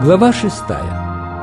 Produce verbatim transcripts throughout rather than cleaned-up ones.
Глава шестая.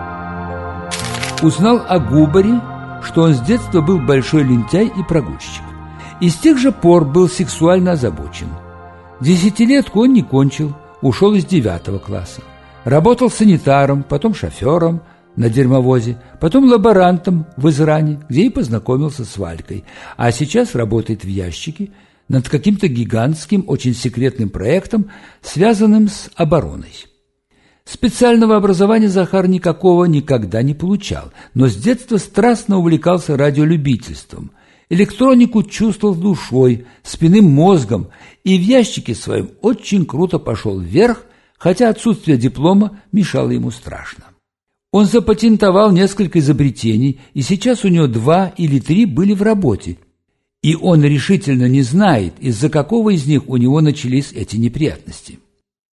Узнал о Губаре, что он с детства был большой лентяй и прогульщик. И с тех же пор был сексуально озабочен. Десятилетку он не кончил, ушел из девятого класса. Работал санитаром, потом шофером на дерьмовозе, потом лаборантом в Изране, где и познакомился с Валькой. А сейчас работает в ящике над каким-то гигантским, очень секретным проектом, связанным с обороной. Специального образования Захар никакого никогда не получал, но с детства страстно увлекался радиолюбительством. Электронику чувствовал душой, спинным мозгом, и в ящике своем очень круто пошел вверх, хотя отсутствие диплома мешало ему страшно. Он запатентовал несколько изобретений, и сейчас у него два или три были в работе, и он решительно не знает, из-за какого из них у него начались эти неприятности.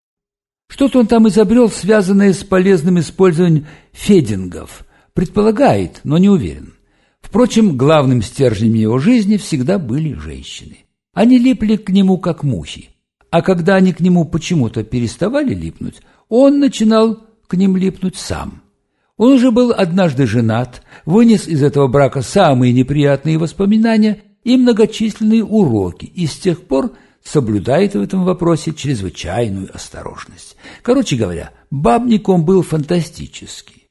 Что-то он там изобрел, связанное с полезным использованием федингов. Предполагает, но не уверен. Впрочем, главным стержнем его жизни всегда были женщины. Они липли к нему, как мухи. А когда они к нему почему-то переставали липнуть, он начинал к ним липнуть сам. Он уже был однажды женат, вынес из этого брака самые неприятные воспоминания и многочисленные уроки, и с тех пор соблюдает в этом вопросе чрезвычайную осторожность. Короче говоря, бабник он был фантастический.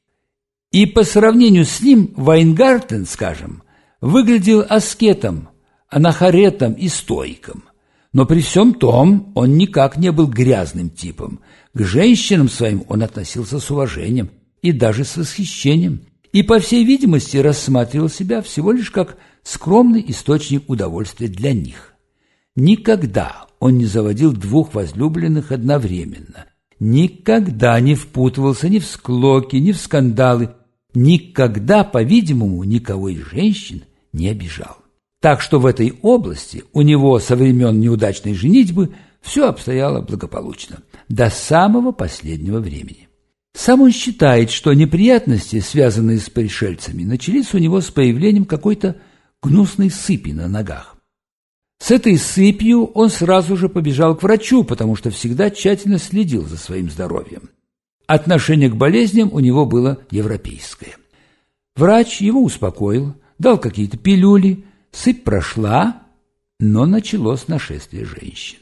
И по сравнению с ним Вайнгартен, скажем, выглядел аскетом, анахаретом и стоиком. Но при всем том он никак не был грязным типом. К женщинам своим он относился с уважением и даже с восхищением, и, по всей видимости, рассматривал себя всего лишь как скромный источник удовольствия для них. Никогда он не заводил двух возлюбленных одновременно, никогда не впутывался ни в склоки, ни в скандалы, никогда, по-видимому, никого из женщин не обижал. Так что в этой области у него со времен неудачной женитьбы все обстояло благополучно, до самого последнего времени. Сам он считает, что неприятности, связанные с пришельцами, начались у него с появлением какой-то гнусной сыпи на ногах. С этой сыпью он сразу же побежал к врачу, потому что всегда тщательно следил за своим здоровьем. Отношение к болезням у него было европейское. Врач его успокоил, дал какие-то пилюли, сыпь прошла, но началось нашествие женщин.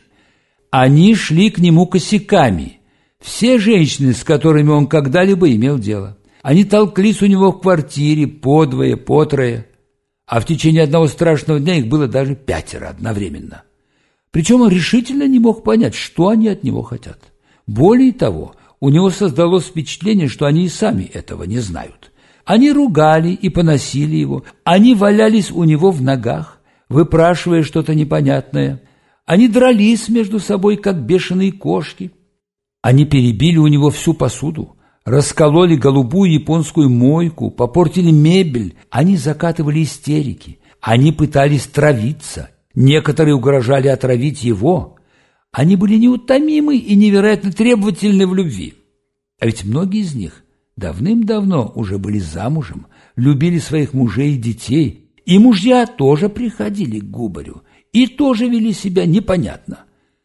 Они шли к нему косяками, все женщины, с которыми он когда-либо имел дело. Они толклись у него в квартире по двое, по трое. А в течение одного страшного дня их было даже пятеро одновременно. Причем он решительно не мог понять, что они от него хотят. Более того, у него создалось впечатление, что они и сами этого не знают. Они ругали и поносили его, они валялись у него в ногах, выпрашивая что-то непонятное. Они дрались между собой, как бешеные кошки. Они перебили у него всю посуду. Раскололи голубую японскую мойку, попортили мебель, они закатывали истерики, они пытались травиться, некоторые угрожали отравить его. Они были неутомимы и невероятно требовательны в любви. А ведь многие из них давным-давно уже были замужем, любили своих мужей и детей, и мужья тоже приходили к Губарю и тоже вели себя непонятно.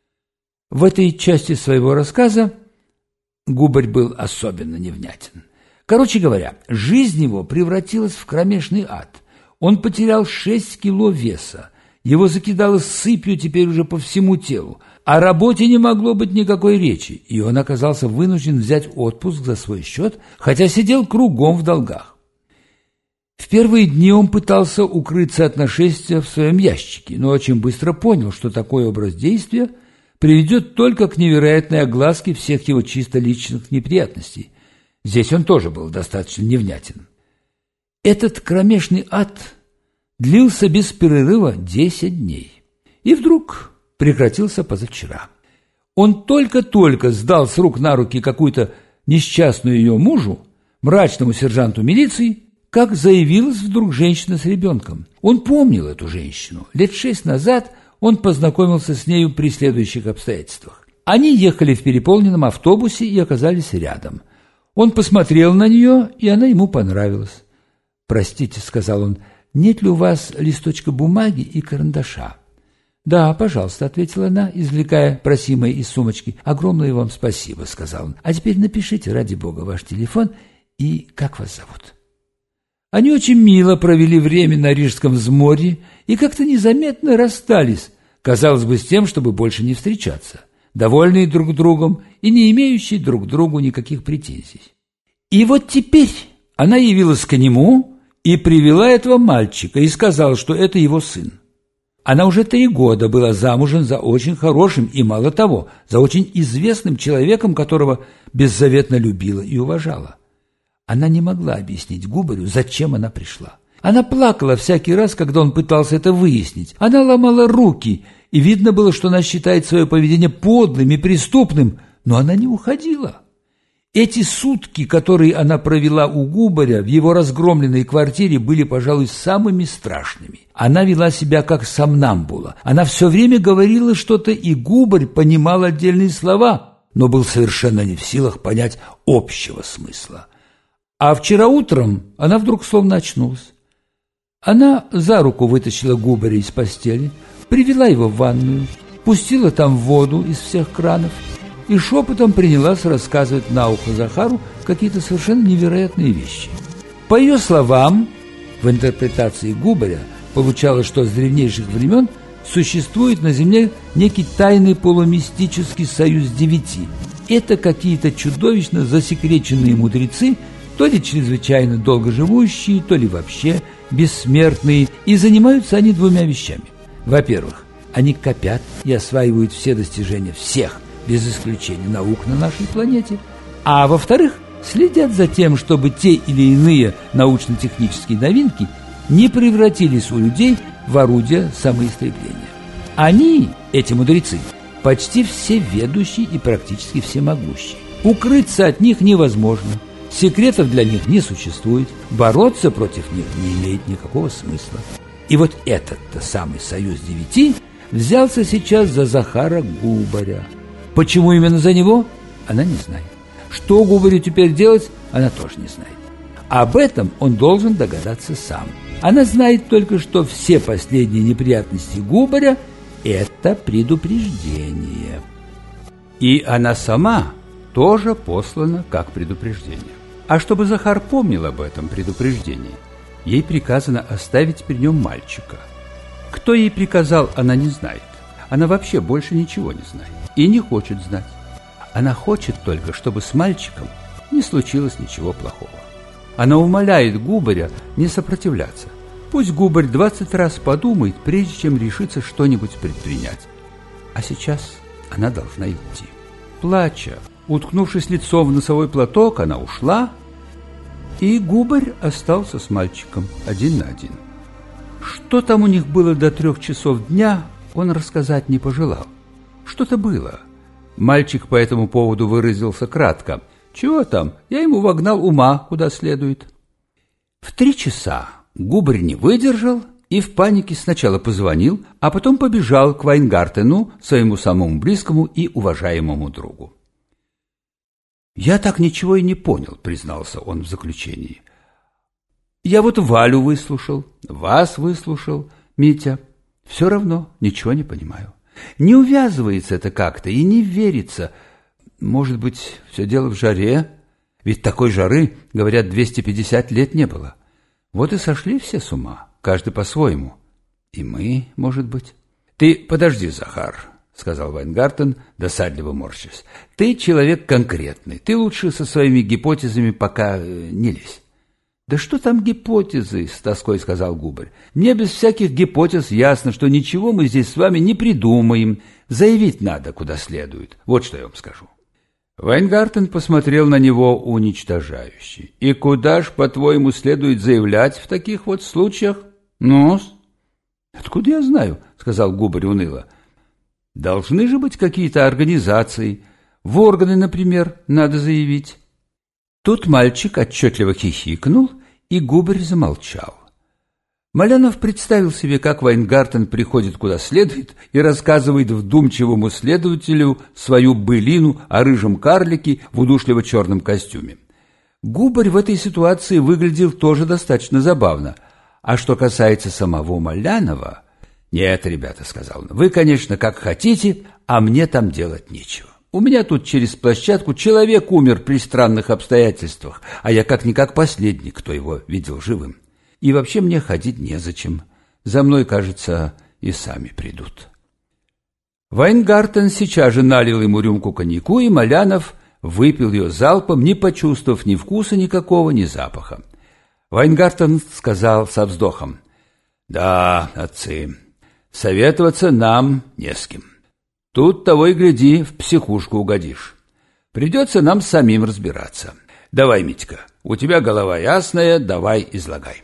В этой части своего рассказа Губарь был особенно невнятен. Короче говоря, жизнь его превратилась в кромешный ад. Он потерял шесть кило веса, его закидало сыпью теперь уже по всему телу. О работе не могло быть никакой речи, и он оказался вынужден взять отпуск за свой счет, хотя сидел кругом в долгах. В первые дни он пытался укрыться от нашествия в своем ящике, но очень быстро понял, что такой образ действия приведет только к невероятной огласке всех его чисто личных неприятностей. Здесь он тоже был достаточно невнятен. Этот кромешный ад длился без перерыва десять дней. И вдруг прекратился позавчера. Он только-только сдал с рук на руки какую-то несчастную ее мужу, мрачному сержанту милиции, как заявилась вдруг женщина с ребенком. Он помнил эту женщину. Лет шесть назад он познакомился с нею при следующих обстоятельствах. Они ехали в переполненном автобусе и оказались рядом. Он посмотрел на нее, и она ему понравилась. «Простите», — сказал он, — «нет ли у вас листочка бумаги и карандаша?» «Да, пожалуйста», — ответила она, извлекая просимое из сумочки. «Огромное вам спасибо», — сказал он. «А теперь напишите, ради бога, ваш телефон и как вас зовут». Они очень мило провели время на Рижском взморье и как-то незаметно расстались, казалось бы, с тем, чтобы больше не встречаться, довольные друг другом и не имеющие друг к другу никаких претензий. И вот теперь она явилась к нему и привела этого мальчика и сказала, что это его сын. Она уже три года была замужем за очень хорошим и, мало того, за очень известным человеком, которого беззаветно любила и уважала. Она не могла объяснить Губарю, зачем она пришла. Она плакала всякий раз, когда он пытался это выяснить. Она ломала руки, и видно было, что она считает свое поведение подлым и преступным, но она не уходила. Эти сутки, которые она провела у Губаря в его разгромленной квартире, были, пожалуй, самыми страшными. Она вела себя как сомнамбула. Она все время говорила что-то, и Губарь понимал отдельные слова, но был совершенно не в силах понять общего смысла. А вчера утром она вдруг словно очнулась. Она за руку вытащила Губаря из постели, привела его в ванную, пустила там воду из всех кранов и шепотом принялась рассказывать на ухо Захару какие-то совершенно невероятные вещи. По ее словам, в интерпретации Губаря получалось, что с древнейших времен существует на земле некий тайный полумистический союз девяти. Это какие-то чудовищно засекреченные мудрецы, то ли чрезвычайно долго живущие, то ли вообще бессмертные, и занимаются они двумя вещами. Во-первых, они копят и осваивают все достижения всех, без исключения, наук на нашей планете, а во-вторых, следят за тем, чтобы те или иные научно-технические новинки не превратились у людей в орудия самоистребления. Они, эти мудрецы, почти всеведущие и практически всемогущие. Укрыться от них невозможно. Секретов для них не существует, бороться против них не имеет никакого смысла. И вот этот-то самый союз девяти взялся сейчас за Захара Губаря. Почему именно за него, она не знает. Что Губарю теперь делать, она тоже не знает. Об этом он должен догадаться сам. Она знает только, что все последние неприятности Губаря – это предупреждение. И она сама тоже послана как предупреждение. А чтобы Захар помнил об этом предупреждении, ей приказано оставить при нем мальчика. Кто ей приказал, она не знает. Она вообще больше ничего не знает и не хочет знать. Она хочет только, чтобы с мальчиком не случилось ничего плохого. Она умоляет Губаря не сопротивляться. Пусть Губарь двадцать раз подумает, прежде чем решится что-нибудь предпринять. А сейчас она должна идти. Плача, уткнувшись лицом в носовой платок, она ушла, и Губарь остался с мальчиком один на один. Что там у них было до трех часов дня, он рассказать не пожелал. Что-то было. Мальчик по этому поводу выразился кратко. «Чего там? Я ему вогнал ума куда следует». В три часа Губарь не выдержал и в панике сначала позвонил, а потом побежал к Вайнгартену, своему самому близкому и уважаемому другу. «Я так ничего и не понял», — признался он в заключении. «Я вот Валю выслушал, вас выслушал, Митя. Все равно ничего не понимаю. Не увязывается это как-то и не верится. Может быть, все дело в жаре? Ведь такой жары, говорят, двести пятьдесят лет не было. Вот и сошли все с ума, каждый по-своему. И мы, может быть». «Ты подожди, Захар», — сказал Вайнгартен, досадливо морщась. «Ты человек конкретный. Ты лучше со своими гипотезами пока не лезь». «Да что там гипотезы?» — с тоской сказал Губарь. «Мне без всяких гипотез ясно, что ничего мы здесь с вами не придумаем. Заявить надо куда следует. Вот что я вам скажу». Вайнгартен посмотрел на него уничтожающе. «И куда ж, по-твоему, следует заявлять в таких вот случаях?» «Ну-с?» «Откуда я знаю?» — сказал Губарь уныло. «Должны же быть какие-то организации. В органы, например, надо заявить». Тут мальчик отчетливо хихикнул, и Губарь замолчал. Малянов представил себе, как Вайнгартен приходит куда следует и рассказывает вдумчивому следователю свою былину о рыжем карлике в удушливо-черном костюме. Губарь в этой ситуации выглядел тоже достаточно забавно. А что касается самого Малянова, «Нет, ребята», — сказал он, — «вы, конечно, как хотите, а мне там делать нечего. У меня тут через площадку человек умер при странных обстоятельствах, а я как-никак последний, кто его видел живым. И вообще мне ходить незачем. За мной, кажется, и сами придут». Вайнгартен сейчас же налил ему рюмку коньяку, и Малянов выпил ее залпом, не почувствовав ни вкуса никакого, ни запаха. Вайнгартен сказал со вздохом: «Да, отцы, советоваться нам не с кем. Тут того и гляди, в психушку угодишь. Придется нам самим разбираться. Давай, Митька, у тебя голова ясная, давай излагай».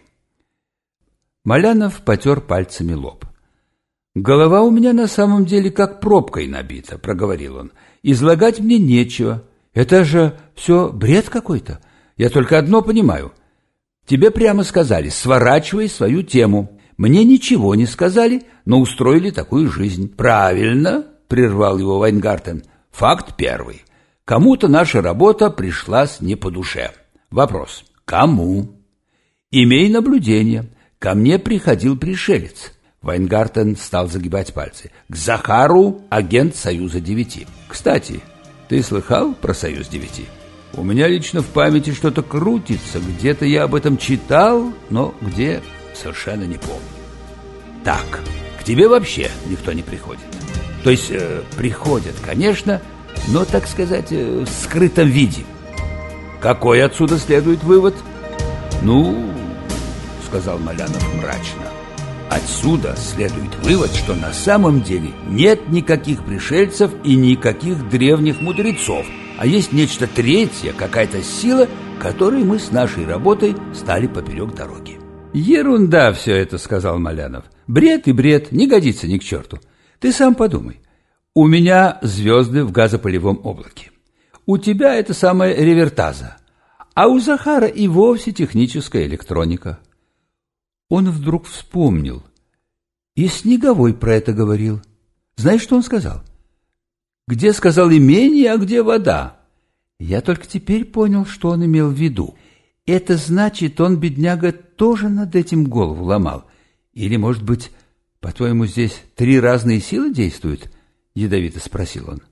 Малянов потер пальцами лоб. «Голова у меня на самом деле как пробкой набита», — проговорил он. «Излагать мне нечего. Это же все бред какой-то. Я только одно понимаю. Тебе прямо сказали: сворачивай свою тему. Мне ничего не сказали, но устроили такую жизнь». «Правильно», — прервал его Вайнгартен. «Факт первый. Кому-то наша работа пришлась не по душе. Вопрос: кому? Имей наблюдение. Ко мне приходил пришелец». Вайнгартен стал загибать пальцы. «К Захару, агент Союза девяти. Кстати, ты слыхал про Союз девяти? У меня лично в памяти что-то крутится. Где-то я об этом читал, но где — совершенно не помню. Так, к тебе вообще никто не приходит. То есть э, приходят, конечно, но, так сказать, э, в скрытом виде. Какой отсюда следует вывод?» «Ну, — сказал Малянов мрачно, — отсюда следует вывод, что на самом деле нет никаких пришельцев и никаких древних мудрецов, а есть нечто третье, какая-то сила, которой мы с нашей работой стали поперек дороги». «Ерунда все это, — сказал Малянов. — Бред и бред, не годится ни к черту. Ты сам подумай. У меня звезды в газопылевом облаке. У тебя это самая ревертаза, а у Захара и вовсе техническая электроника». Он вдруг вспомнил. И Снеговой про это говорил. Знаешь, что он сказал? «Где, сказал, имение, а где вода?» Я только теперь понял, что он имел в виду. Это значит, он, бедняга, тоже над этим голову ломал. Или, может быть, по-твоему, здесь три разные силы действуют? Ядовито спросил он.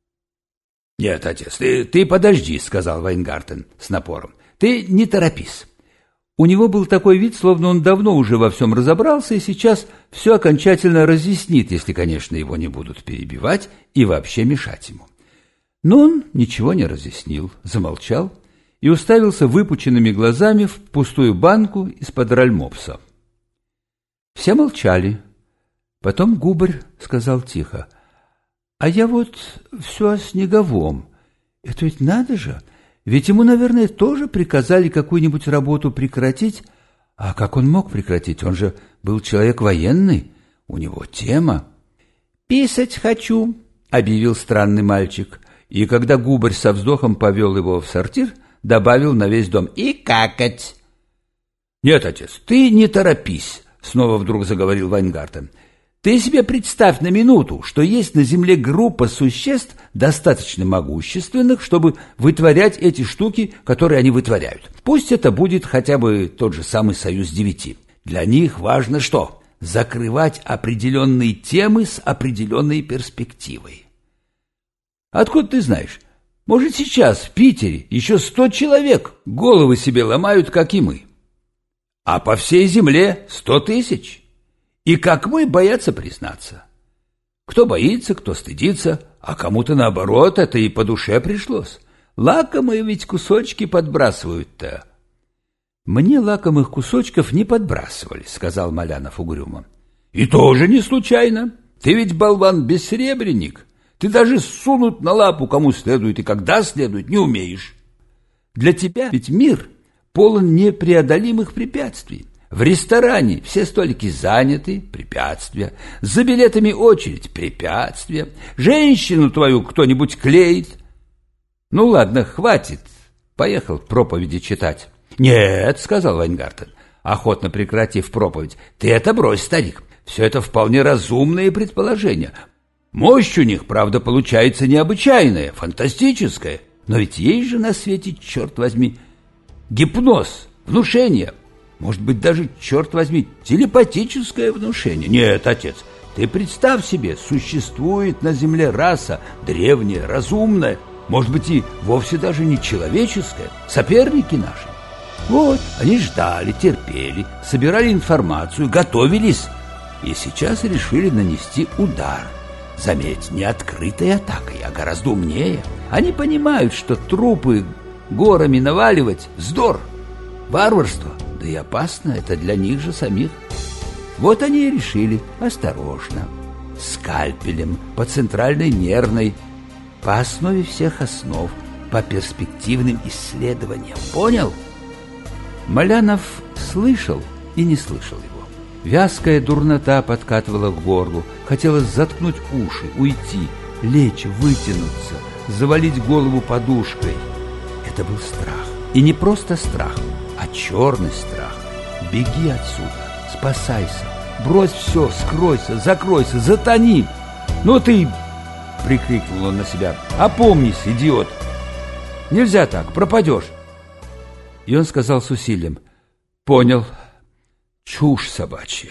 «Нет, отец, ты, ты подожди», — сказал Вайнгартен с напором. «Ты не торопись». У него был такой вид, словно он давно уже во всем разобрался и сейчас все окончательно разъяснит, если, конечно, его не будут перебивать и вообще мешать ему. Но он ничего не разъяснил, замолчал и уставился выпученными глазами в пустую банку из-под ральмопса. Все молчали. Потом Губарь сказал тихо: «А я вот все о Снеговом. Это ведь надо же! Ведь ему, наверное, тоже приказали какую-нибудь работу прекратить. А как он мог прекратить? Он же был человек военный, у него тема». «Писать хочу», — объявил странный мальчик. И когда Губарь со вздохом повел его в сортир, добавил на весь дом: «И какать». «Нет, отец, ты не торопись», — снова вдруг заговорил Вайнгартен. «Ты себе представь на минуту, что есть на Земле группа существ, достаточно могущественных, чтобы вытворять эти штуки, которые они вытворяют. Пусть это будет хотя бы тот же самый Союз девяти. Для них важно что? Закрывать определенные темы с определенной перспективой. Откуда ты знаешь? Может, сейчас в Питере еще сто человек головы себе ломают, как и мы. А по всей Земле сто тысяч. И как мы, боятся признаться. Кто боится, кто стыдится, а кому-то, наоборот, это и по душе пришлось. Лакомые ведь кусочки подбрасывают-то». «Мне лакомых кусочков не подбрасывали», — сказал Малянов угрюмо. «И тоже не случайно. Ты ведь, болван, бессребренник. Ты даже сунуть на лапу кому следует и когда следует не умеешь. Для тебя ведь мир полон непреодолимых препятствий. В ресторане все столики заняты, препятствия. За билетами очередь, препятствия. Женщину твою кто-нибудь клеит. Ну ладно, хватит. Поехал проповеди читать». «Нет», — сказал Вайнгартен, охотно прекратив проповедь. «Ты это брось, старик. Все это вполне разумные предположения. Мощь у них, правда, получается необычайная, фантастическая. Но ведь есть же на свете, черт возьми, гипноз, внушение. Может быть, даже, черт возьми, телепатическое внушение. Нет, отец, ты представь себе, существует на Земле раса древняя, разумная, может быть, и вовсе даже не человеческая, соперники наши. Вот, они ждали, терпели, собирали информацию, готовились, и сейчас решили нанести удар. Заметь, не открытой атакой, а гораздо умнее. Они понимают, что трупы горами наваливать – вздор, варварство, да и опасно это для них же самих. Вот они и решили осторожно, скальпелем, по центральной нервной, по основе всех основ, по перспективным исследованиям. Понял? Малянов слышал и не слышал его. Вязкая дурнота подкатывала к горлу, хотелось заткнуть уши, уйти, лечь, вытянуться, завалить голову подушкой. Это был страх. И не просто страх, а черный страх. Беги отсюда, спасайся, брось все, скройся, закройся, затони. Ну ты, прикрикнул он на себя, опомнись, идиот. Нельзя так, пропадешь. И он сказал с усилием, понял, чушь собачья.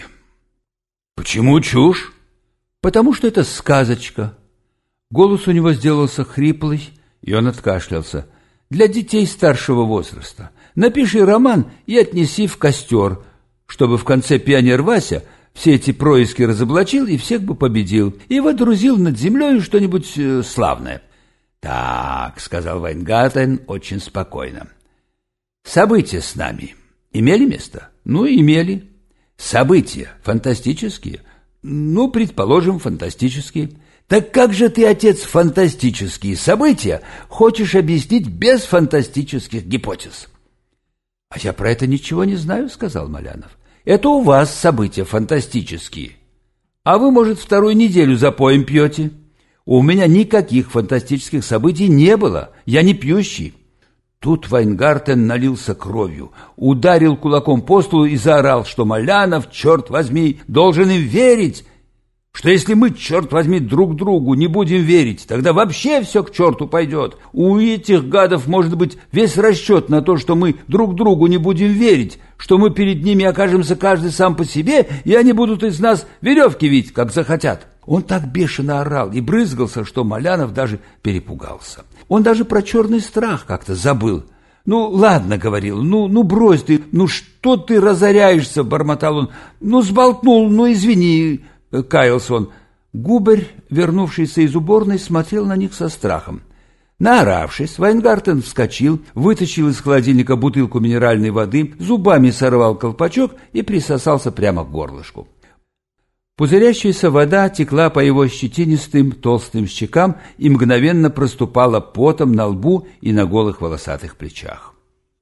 Почему чушь? Потому что это сказочка. Голос у него сделался хриплый, и он откашлялся. Для детей старшего возраста. Напиши роман и отнеси в костер, чтобы в конце пионер Вася все эти происки разоблачил и всех бы победил, и водрузил над землей что-нибудь э, славное. Так, сказал Вайнгартен очень спокойно. События с нами имели место? Ну, имели. События фантастические? Ну, предположим, фантастические. Так как же ты, отец, фантастические события хочешь объяснить без фантастических гипотез? А я про это ничего не знаю, сказал Малянов. Это у вас события фантастические. А вы, может, вторую неделю запоем пьете? У меня никаких фантастических событий не было. Я не пьющий. Тут Вайнгартен налился кровью, ударил кулаком по столу и заорал, что Малянов, черт возьми, должен им верить, что если мы, черт возьми, друг другу не будем верить, тогда вообще все к черту пойдет. У этих гадов может быть весь расчет на то, что мы друг другу не будем верить, что мы перед ними окажемся каждый сам по себе, и они будут из нас веревки вить, как захотят. Он так бешено орал и брызгался, что Малянов даже перепугался. Он даже про черный страх как-то забыл. «Ну, ладно, — говорил, — ну, ну брось ты, ну что ты разоряешься, — бормотал он, — ну сболтнул, ну извини, — каялся он. Губарь, вернувшийся из уборной, смотрел на них со страхом. Наоравшись, Вайнгартен вскочил, вытащил из холодильника бутылку минеральной воды, зубами сорвал колпачок и присосался прямо к горлышку. Пузырящаяся вода текла по его щетинистым толстым щекам и мгновенно проступала потом на лбу и на голых волосатых плечах.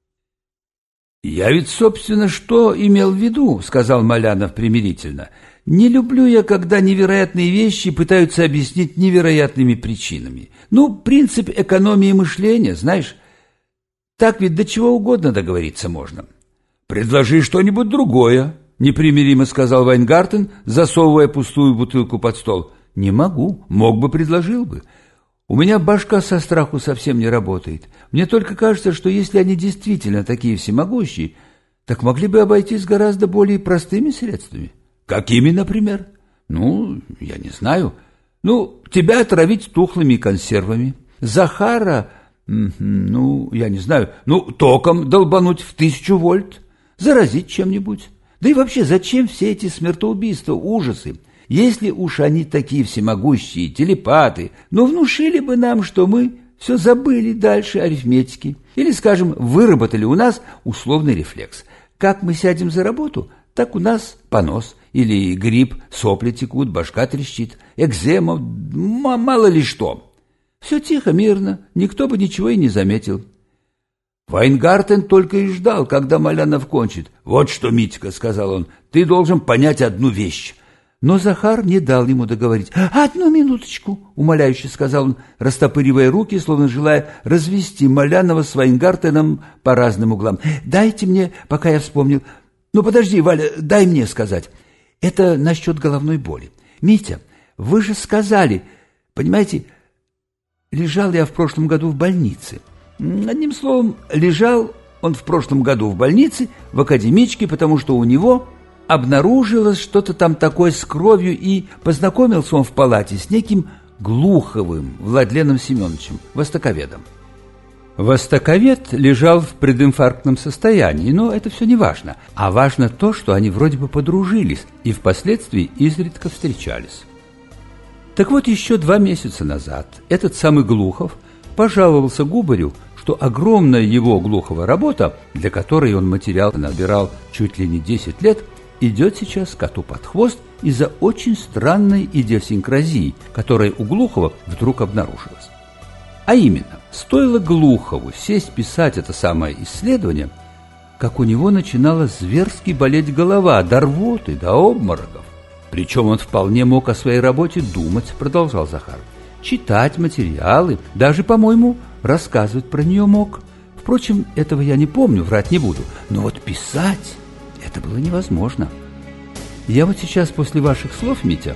«Я ведь, собственно, что имел в виду, — сказал Малянов примирительно, — не люблю я, когда невероятные вещи пытаются объяснить невероятными причинами. Ну, принцип экономии мышления, знаешь, так ведь до чего угодно договориться можно. Предложи что-нибудь другое, — непримиримо сказал Вайнгартен, засовывая пустую бутылку под стол. «Не могу. Мог бы, предложил бы. У меня башка со страху совсем не работает. Мне только кажется, что если они действительно такие всемогущие, так могли бы обойтись гораздо более простыми средствами». «Какими, например?» «Ну, я не знаю. Ну, тебя отравить тухлыми консервами. Захара, ну, я не знаю, ну, током долбануть в тысячу вольт. Заразить чем-нибудь. Да и вообще, зачем все эти смертоубийства, ужасы? Если уж они такие всемогущие, телепаты, ну внушили бы нам, что мы все забыли дальше арифметики. Или, скажем, выработали у нас условный рефлекс. Как мы сядем за работу, так у нас понос. Или грипп, сопли текут, башка трещит, экзема, мало ли что. Все тихо, мирно, никто бы ничего и не заметил. Вайнгартен только и ждал, когда Малянов кончит. «Вот что, Митька, — сказал он, — ты должен понять одну вещь». Но Захар не дал ему договорить. «Одну минуточку, — умоляюще сказал он, растопыривая руки, словно желая развести Малянова с Вайнгартеном по разным углам. Дайте мне, пока я вспомнил. Ну, подожди, Валя, дай мне сказать. Это насчет головной боли. Митя, вы же сказали, понимаете, лежал я в прошлом году в больнице. Одним словом, лежал Он в прошлом году в больнице, в академичке, потому что у него обнаружилось что-то там такое с кровью, и познакомился он в палате с неким Глуховым Владленом Семеновичем, востоковедом. Востоковед лежал в прединфарктном состоянии, но это все не важно. А важно то, что они вроде бы подружились и впоследствии изредка встречались. Так вот, еще два месяца назад этот самый Глухов пожаловался Губарю, что огромная его Глухова работа, для которой он материал набирал чуть ли не десять лет, идет сейчас коту под хвост из-за очень странной идиосинкразии, которая у Глухова вдруг обнаружилась. А именно, стоило Глухову сесть писать это самое исследование, как у него начинала зверски болеть голова, до рвоты, до обмороков. Причем он вполне мог о своей работе думать, продолжал Захар, читать материалы, даже, по-моему, рассказывать про нее мог. Впрочем, этого я не помню, врать не буду, но вот писать это было невозможно. Я вот сейчас после ваших слов, Митя...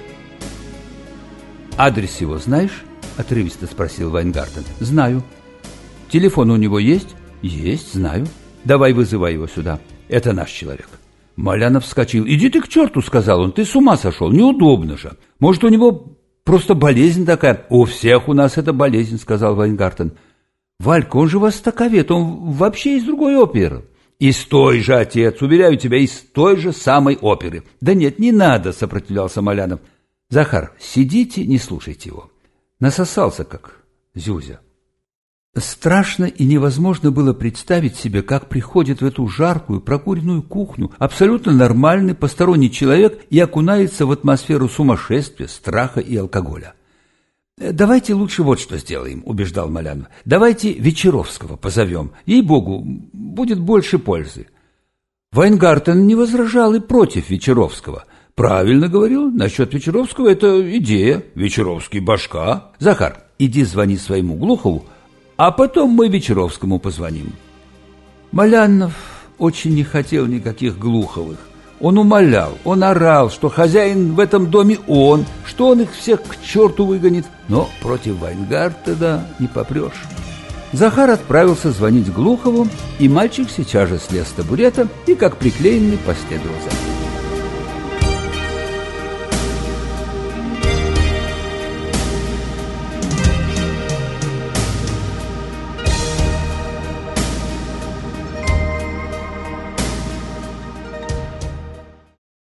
Адрес его знаешь? Отрывисто спросил Вайнгартен. Знаю. Телефон у него есть? Есть, знаю. Давай вызывай его сюда. Это наш человек. Малянов вскочил. Иди ты к черту, сказал он. Ты с ума сошел, неудобно же. Может, у него просто болезнь такая? У всех у нас это болезнь, сказал Вайнгартен. Валька, он же востоковед, он вообще из другой оперы. Из той же, отец, уверяю тебя, из той же самой оперы. Да нет, не надо, сопротивлялся Малянов. Захар, сидите, не слушайте его. Насосался, как Зюзя. Страшно и невозможно было представить себе, как приходит в эту жаркую, прокуренную кухню абсолютно нормальный посторонний человек и окунается в атмосферу сумасшествия, страха и алкоголя. «Давайте лучше вот что сделаем», — убеждал Малянов. «Давайте Вечеровского позовем. Ей-богу, будет больше пользы». Вайнгартен не возражал и против Вечеровского. Правильно говорил, насчет Вечеровского это идея. Вечеровский башка. Захар, иди звони своему Глухову, а потом мы Вечеровскому позвоним. Малянов очень не хотел никаких Глуховых. Он умолял, он орал, что хозяин в этом доме он, что он их всех к черту выгонит. Но против Вайнгартена не попрешь. Захар отправился звонить Глухову, и мальчик сейчас же слез с табурета и, как приклеенный, последовал за ним.